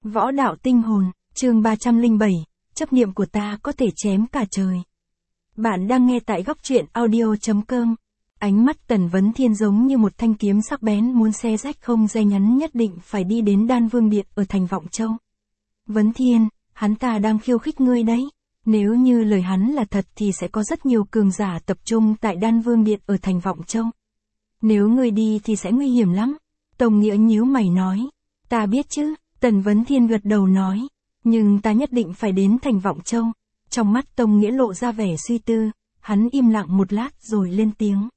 Võ đạo tinh hồn, chương 307, chấp niệm của ta có thể chém cả trời. Bạn đang nghe tại góc truyện audio.com. Ánh mắt Tần Vấn Thiên giống như một thanh kiếm sắc bén muốn xé rách không gian ngắn nhất định phải đi đến Đan Vương Điện ở thành Vọng Châu. Vấn Thiên, hắn ta đang khiêu khích ngươi đấy. Nếu như lời hắn là thật thì sẽ có rất nhiều cường giả tập trung tại Đan Vương Điện ở thành Vọng Châu. Nếu ngươi đi thì sẽ nguy hiểm lắm. Tông Nghĩa nhíu mày nói. Ta biết chứ, Tần Vấn Thiên gật đầu nói. Nhưng ta nhất định phải đến thành Vọng Châu. Trong mắt Tông Nghĩa lộ ra vẻ suy tư, hắn im lặng một lát rồi lên tiếng.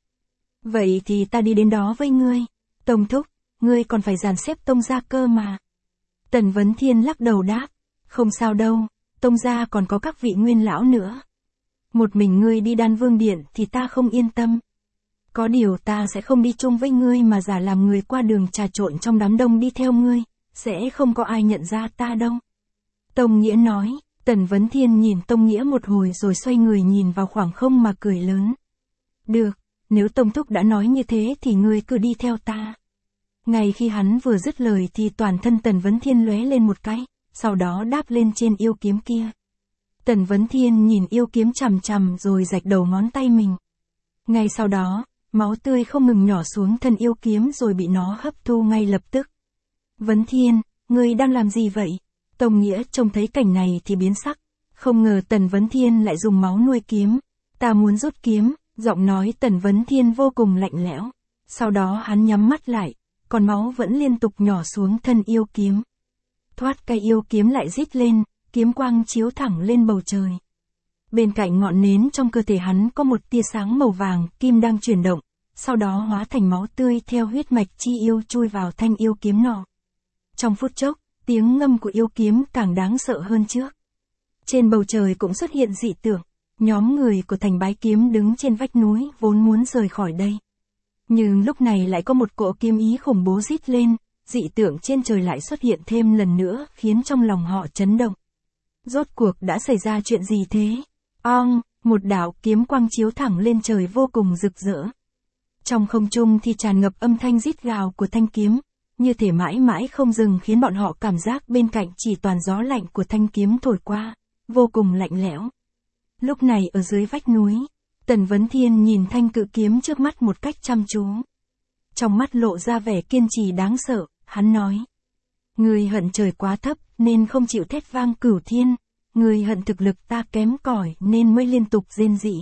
Vậy thì ta đi đến đó với ngươi. Tông thúc, ngươi còn phải dàn xếp Tông gia cơ mà. Tần Vấn Thiên lắc đầu đáp. Không sao đâu, Tông gia còn có các vị nguyên lão nữa. Một mình ngươi đi Đan Vương Điện thì ta không yên tâm. Có điều ta sẽ không đi chung với ngươi mà giả làm người qua đường trà trộn trong đám đông đi theo ngươi, sẽ không có ai nhận ra ta đâu. Tông Nghĩa nói. Tần Vấn Thiên nhìn Tông Nghĩa một hồi rồi xoay người nhìn vào khoảng không mà cười lớn. Được, nếu Tông thúc đã nói như thế thì ngươi cứ đi theo ta. Ngay khi hắn vừa dứt lời thì toàn thân Tần Vấn Thiên lóe lên một cái, sau đó đáp lên trên yêu kiếm kia. Tần Vấn Thiên nhìn yêu kiếm chằm chằm rồi rạch đầu ngón tay mình. Ngay sau đó, máu tươi không ngừng nhỏ xuống thân yêu kiếm rồi bị nó hấp thu ngay lập tức. Vấn Thiên, ngươi đang làm gì vậy? Tông Nghĩa trông thấy cảnh này thì biến sắc. Không ngờ Tần Vấn Thiên lại dùng máu nuôi kiếm. Ta muốn rút kiếm, giọng nói Tần Vấn Thiên vô cùng lạnh lẽo. Sau đó hắn nhắm mắt lại, còn máu vẫn liên tục nhỏ xuống thân yêu kiếm. Thoát cây yêu kiếm lại rít lên, kiếm quang chiếu thẳng lên bầu trời. Bên cạnh ngọn nến trong cơ thể hắn có một tia sáng màu vàng kim đang chuyển động, sau đó hóa thành máu tươi theo huyết mạch chi yêu chui vào thanh yêu kiếm nọ. Trong phút chốc, tiếng ngâm của yêu kiếm càng đáng sợ hơn trước. Trên bầu trời cũng xuất hiện dị tượng, nhóm người của thành Bái Kiếm đứng trên vách núi vốn muốn rời khỏi đây. Nhưng lúc này lại có một cỗ kiếm ý khủng bố rít lên, dị tượng trên trời lại xuất hiện thêm lần nữa khiến trong lòng họ chấn động. Rốt cuộc đã xảy ra chuyện gì thế? Một đạo kiếm quang chiếu thẳng lên trời vô cùng rực rỡ. Trong không trung thì tràn ngập âm thanh rít gào của thanh kiếm, như thể mãi mãi không dừng khiến bọn họ cảm giác bên cạnh chỉ toàn gió lạnh của thanh kiếm thổi qua, vô cùng lạnh lẽo. Lúc này ở dưới vách núi, Tần Vấn Thiên nhìn thanh cự kiếm trước mắt một cách chăm chú. Trong mắt lộ ra vẻ kiên trì đáng sợ, hắn nói. Ngươi hận trời quá thấp nên không chịu thét vang cửu thiên, ngươi hận thực lực ta kém cỏi nên mới liên tục rên rỉ.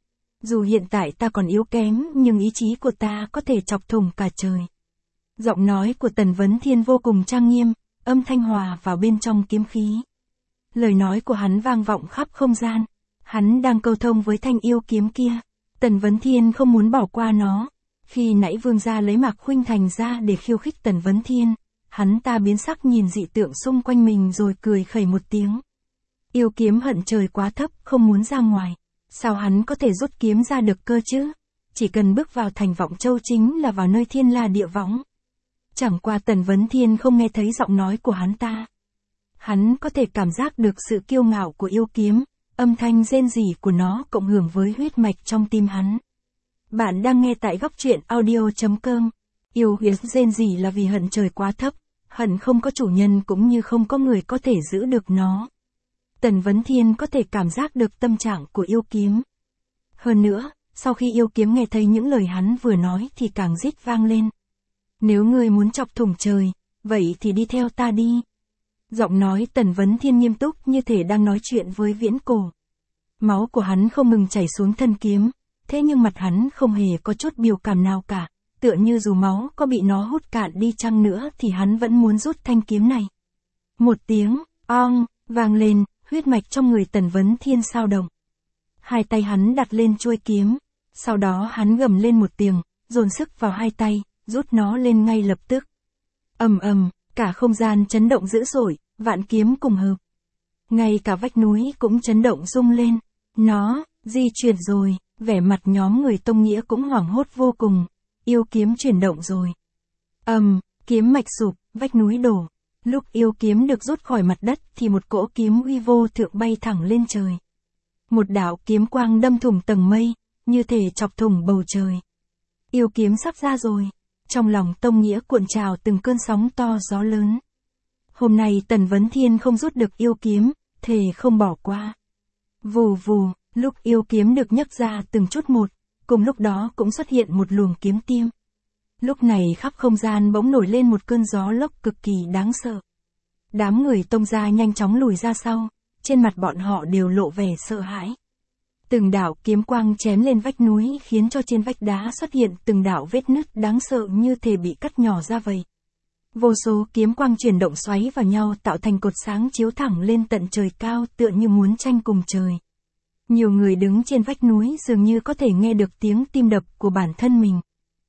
Dù hiện tại ta còn yếu kém nhưng ý chí của ta có thể chọc thủng cả trời. Giọng nói của Tần Vấn Thiên vô cùng trang nghiêm, âm thanh hòa vào bên trong kiếm khí. Lời nói của hắn vang vọng khắp không gian. Hắn đang câu thông với thanh yêu kiếm kia. Tần Vấn Thiên không muốn bỏ qua nó. Khi nãy vương gia lấy Mạc Khuynh Thành ra để khiêu khích Tần Vấn Thiên, hắn ta biến sắc nhìn dị tượng xung quanh mình rồi cười khẩy một tiếng. Yêu kiếm hận trời quá thấp không muốn ra ngoài. Sao hắn có thể rút kiếm ra được cơ chứ? Chỉ cần bước vào thành Vọng Châu chính là vào nơi thiên la địa võng. Chẳng qua Tần Vấn Thiên không nghe thấy giọng nói của hắn ta. Hắn có thể cảm giác được sự kiêu ngạo của yêu kiếm, âm thanh rên rỉ của nó cộng hưởng với huyết mạch trong tim hắn. Bạn đang nghe tại góc truyện audio.com. Yêu huyết rên rỉ là vì hận trời quá thấp, hận không có chủ nhân cũng như không có người có thể giữ được nó. Tần Vấn Thiên có thể cảm giác được tâm trạng của yêu kiếm. Hơn nữa, sau khi yêu kiếm nghe thấy những lời hắn vừa nói thì càng rít vang lên. Nếu ngươi muốn chọc thủng trời, vậy thì đi theo ta đi. Giọng nói Tần Vấn Thiên nghiêm túc như thể đang nói chuyện với viễn cổ. Máu của hắn không ngừng chảy xuống thân kiếm, thế nhưng mặt hắn không hề có chút biểu cảm nào cả, tựa như dù máu có bị nó hút cạn đi chăng nữa thì hắn vẫn muốn rút thanh kiếm này. Một tiếng, vang lên, huyết mạch trong người Tần Vấn Thiên xao động. Hai tay hắn đặt lên chuôi kiếm, sau đó hắn gầm lên một tiếng, dồn sức vào hai tay, rút nó lên ngay lập tức. Cả không gian chấn động dữ dội, vạn kiếm cùng hợp. Ngay cả vách núi cũng chấn động rung lên. Nó, di chuyển rồi, vẻ mặt nhóm người Tông Nghĩa cũng hoảng hốt vô cùng. Yêu kiếm chuyển động rồi. Kiếm mạch sụp, vách núi đổ. Lúc yêu kiếm được rút khỏi mặt đất thì một cỗ kiếm uy vô thượng bay thẳng lên trời. Một đạo kiếm quang đâm thủng tầng mây, như thể chọc thủng bầu trời. Yêu kiếm sắp ra rồi. Trong lòng Tông Nghĩa cuộn trào từng cơn sóng to gió lớn. Hôm nay Tần Vấn Thiên không rút được yêu kiếm, thề không bỏ qua. Vù vù, lúc yêu kiếm được nhấc ra từng chút một, cùng lúc đó cũng xuất hiện một luồng kiếm tiêm. Lúc này khắp không gian bỗng nổi lên một cơn gió lốc cực kỳ đáng sợ. Đám người Tông gia nhanh chóng lùi ra sau, trên mặt bọn họ đều lộ vẻ sợ hãi. Từng đạo kiếm quang chém lên vách núi khiến cho trên vách đá xuất hiện từng đạo vết nứt đáng sợ như thể bị cắt nhỏ ra vậy. Vô số kiếm quang chuyển động xoáy vào nhau tạo thành cột sáng chiếu thẳng lên tận trời cao tựa như muốn tranh cùng trời. Nhiều người đứng trên vách núi dường như có thể nghe được tiếng tim đập của bản thân mình.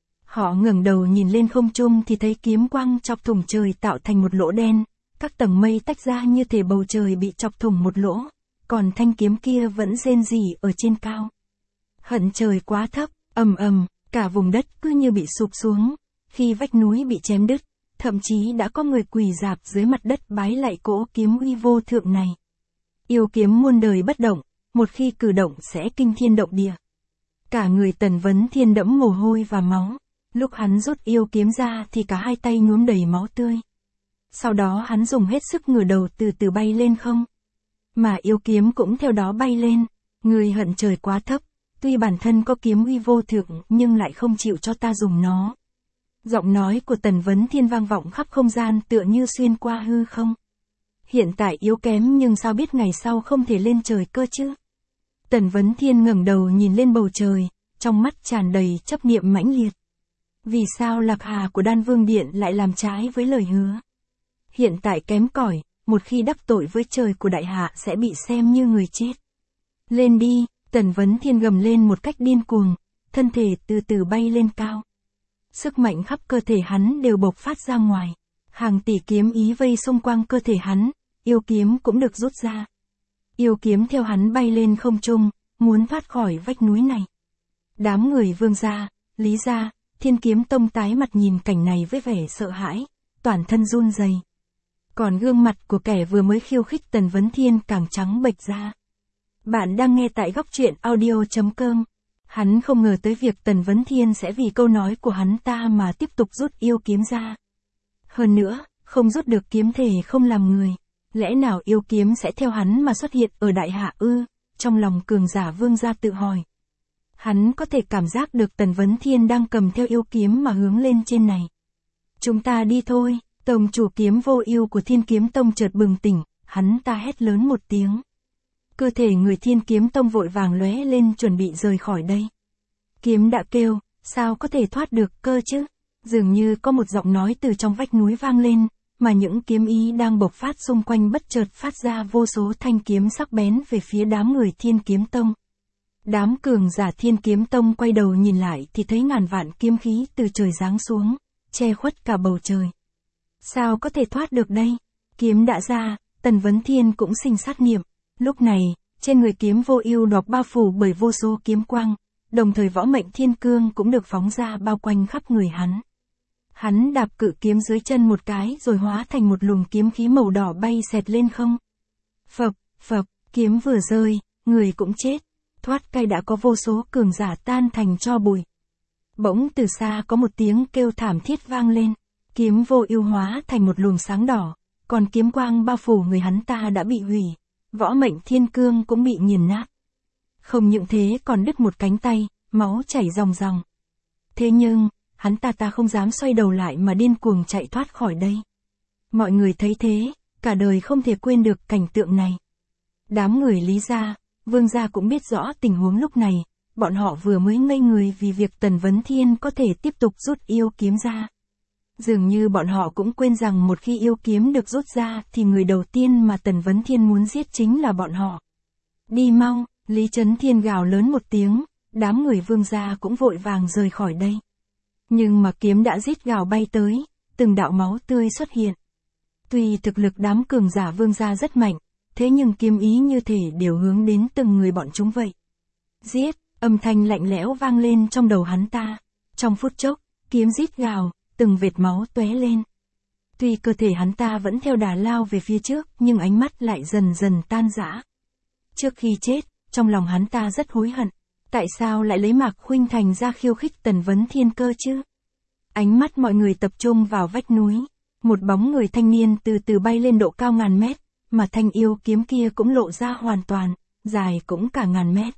Họ ngẩng đầu nhìn lên không trung thì thấy kiếm quang chọc thủng trời tạo thành một lỗ đen, các tầng mây tách ra như thể bầu trời bị chọc thủng một lỗ, còn thanh kiếm kia vẫn rên rỉ ở trên cao. Hận trời quá thấp, ầm ầm, cả vùng đất cứ như bị sụp xuống, khi vách núi bị chém đứt, thậm chí đã có người quỳ rạp dưới mặt đất bái lạy cỗ kiếm uy vô thượng này. Yêu kiếm muôn đời bất động, một khi cử động sẽ kinh thiên động địa. Cả người Tần Vấn Thiên đẫm mồ hôi và máu, lúc hắn rút yêu kiếm ra thì cả hai tay nhuốm đầy máu tươi. Sau đó hắn dùng hết sức ngửa đầu từ từ bay lên không. Mà yêu kiếm cũng theo đó bay lên, người hận trời quá thấp, tuy bản thân có kiếm uy vô thượng nhưng lại không chịu cho ta dùng nó. Giọng nói của Tần Vấn Thiên vang vọng khắp không gian tựa như xuyên qua hư không. Hiện tại yếu kém nhưng sao biết ngày sau không thể lên trời cơ chứ? Tần Vấn Thiên ngẩng đầu nhìn lên bầu trời, trong mắt tràn đầy chấp niệm mãnh liệt. Vì sao Lạc Hà của Đan Vương Điện lại làm trái với lời hứa? Hiện tại kém cỏi, một khi đắc tội với trời của đại hạ sẽ bị xem như người chết. Lên đi, Tần Vấn Thiên gầm lên một cách điên cuồng, thân thể từ từ bay lên cao. Sức mạnh khắp cơ thể hắn đều bộc phát ra ngoài. Hàng tỷ kiếm ý vây xung quanh cơ thể hắn, yêu kiếm cũng được rút ra. Yêu kiếm theo hắn bay lên không trung, muốn thoát khỏi vách núi này. Đám người Vương gia, Lý gia, Thiên Kiếm Tông tái mặt nhìn cảnh này với vẻ sợ hãi, toàn thân run rẩy. Còn gương mặt của kẻ vừa mới khiêu khích Tần Vấn Thiên càng trắng bệch ra. Bạn đang nghe tại góc truyện audio.com. Hắn không ngờ tới việc Tần Vấn Thiên sẽ vì câu nói của hắn ta mà tiếp tục rút yêu kiếm ra. Hơn nữa, không rút được kiếm thể không làm người. Lẽ nào yêu kiếm sẽ theo hắn mà xuất hiện ở đại hạ ư? Trong lòng cường giả Vương gia tự hỏi. Hắn có thể cảm giác được Tần Vấn Thiên đang cầm theo yêu kiếm mà hướng lên trên này. Chúng ta đi thôi. Tông chủ Kiếm Vô Ưu của Thiên Kiếm Tông chợt bừng tỉnh, hắn ta hét lớn một tiếng. Cơ thể người Thiên Kiếm Tông vội vàng lóe lên chuẩn bị rời khỏi đây. Kiếm đã kêu, sao có thể thoát được cơ chứ? Dường như có một giọng nói từ trong vách núi vang lên, mà những kiếm ý đang bộc phát xung quanh bất chợt phát ra vô số thanh kiếm sắc bén về phía đám người Thiên Kiếm Tông. Đám cường giả Thiên Kiếm Tông quay đầu nhìn lại thì thấy ngàn vạn kiếm khí từ trời giáng xuống, che khuất cả bầu trời. Sao có thể thoát được đây? Kiếm đã ra, Tần Vấn Thiên cũng sinh sát niệm. Lúc này, trên người Kiếm Vô Ưu được bao phủ bởi vô số kiếm quang, đồng thời võ mệnh thiên cương cũng được phóng ra bao quanh khắp người hắn. Hắn đạp cự kiếm dưới chân một cái rồi hóa thành một luồng kiếm khí màu đỏ bay xẹt lên không. Phập, phập, kiếm vừa rơi, người cũng chết. Thoát cây đã có vô số cường giả tan thành tro bụi. Bỗng từ xa có một tiếng kêu thảm thiết vang lên. Kiếm Vô Ưu hóa thành một luồng sáng đỏ, còn kiếm quang bao phủ người hắn ta đã bị hủy, võ mệnh thiên cương cũng bị nghiền nát. Không những thế còn đứt một cánh tay, máu chảy ròng ròng. Thế nhưng, hắn ta không dám xoay đầu lại mà điên cuồng chạy thoát khỏi đây. Mọi người thấy thế, cả đời không thể quên được cảnh tượng này. Đám người Lý gia, Vương gia cũng biết rõ tình huống lúc này, bọn họ vừa mới ngây người vì việc Tần Vấn Thiên có thể tiếp tục rút yêu kiếm ra. Dường như bọn họ cũng quên rằng một khi yêu kiếm được rút ra thì người đầu tiên mà Tần Vấn Thiên muốn giết chính là bọn họ. Đi mau, Lý Chấn Thiên gào lớn một tiếng, đám người Vương gia cũng vội vàng rời khỏi đây. Nhưng mà kiếm đã rít gào bay tới, từng đạo máu tươi xuất hiện. Tuy thực lực đám cường giả Vương gia rất mạnh, thế nhưng kiếm ý như thể đều hướng đến từng người bọn chúng vậy. Giết, âm thanh lạnh lẽo vang lên trong đầu hắn ta. Trong phút chốc, kiếm rít gào, từng vệt máu tóe lên. Tuy cơ thể hắn ta vẫn theo đà lao về phía trước, nhưng ánh mắt lại dần dần tan rã. Trước khi chết, trong lòng hắn ta rất hối hận. Tại sao lại lấy Mạc Khuynh Thành ra khiêu khích Tần Vấn Thiên cơ chứ? Ánh mắt mọi người tập trung vào vách núi. Một bóng người thanh niên từ từ bay lên độ cao ngàn mét, mà thanh yêu kiếm kia cũng lộ ra hoàn toàn, dài cũng cả ngàn mét.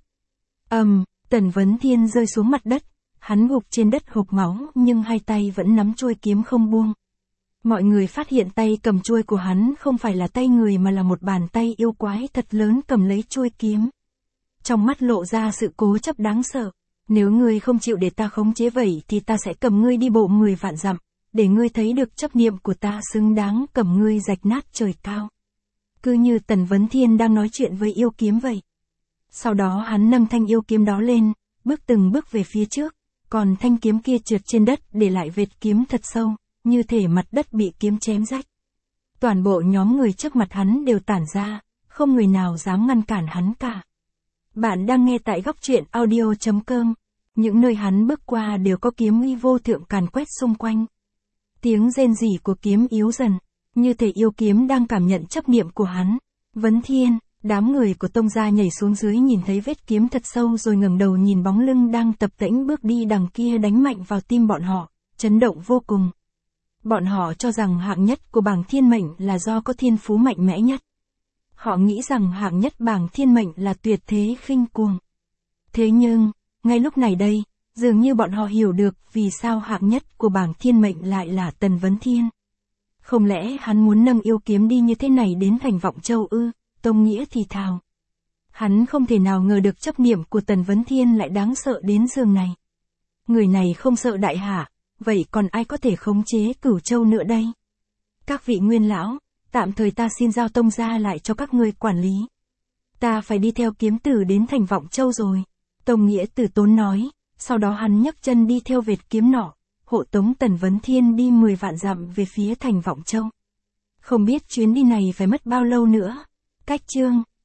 Tần Vấn Thiên rơi xuống mặt đất, hắn gục trên đất hộc máu nhưng hai tay vẫn nắm chuôi kiếm không buông. Mọi người phát hiện tay cầm chuôi của hắn không phải là tay người mà là một bàn tay yêu quái thật lớn cầm lấy chuôi kiếm. Trong mắt lộ ra sự cố chấp đáng sợ. Nếu ngươi không chịu để ta khống chế vậy thì ta sẽ cầm ngươi đi bộ 10 vạn dặm, để ngươi thấy được chấp niệm của ta xứng đáng cầm ngươi rạch nát trời cao. Cứ như Tần Vấn Thiên đang nói chuyện với yêu kiếm vậy. Sau đó hắn nâng thanh yêu kiếm đó lên, bước từng bước về phía trước, còn thanh kiếm kia trượt trên đất để lại vệt kiếm thật sâu, như thể mặt đất bị kiếm chém rách. Toàn bộ nhóm người trước mặt hắn đều tản ra, không người nào dám ngăn cản hắn cả. Bạn đang nghe tại góc truyện audio.com, những nơi hắn bước qua đều có kiếm uy vô thượng càn quét xung quanh. Tiếng rên rỉ của kiếm yếu dần, như thể yêu kiếm đang cảm nhận chấp niệm của hắn. Vấn Thiên, đám người của Tông gia nhảy xuống dưới nhìn thấy vết kiếm thật sâu rồi ngẩng đầu nhìn bóng lưng đang tập tễnh bước đi đằng kia đánh mạnh vào tim bọn họ, chấn động vô cùng. Bọn họ cho rằng hạng nhất của bảng thiên mệnh là do có thiên phú mạnh mẽ nhất. Họ nghĩ rằng hạng nhất bảng thiên mệnh là tuyệt thế khinh cuồng. Thế nhưng, ngay lúc này đây, dường như bọn họ hiểu được vì sao hạng nhất của bảng thiên mệnh lại là Tần Vấn Thiên. Không lẽ hắn muốn nâng yêu kiếm đi như thế này đến thành Vọng Châu ư? Tông Nghĩa thì thào. Hắn không thể nào ngờ được chấp niệm của Tần Vấn Thiên lại đáng sợ đến giường này. Người này không sợ đại hả, vậy còn ai có thể khống chế Cửu Châu nữa đây? Các vị nguyên lão, tạm thời ta xin giao Tông gia lại cho các ngươi quản lý. Ta phải đi theo kiếm tử đến thành Vọng Châu rồi. Tông Nghĩa từ tốn nói, sau đó hắn nhấc chân đi theo vệt kiếm nọ, hộ tống Tần Vấn Thiên đi 10 vạn dặm về phía thành Vọng Châu. Không biết chuyến đi này phải mất bao lâu nữa. Cách chương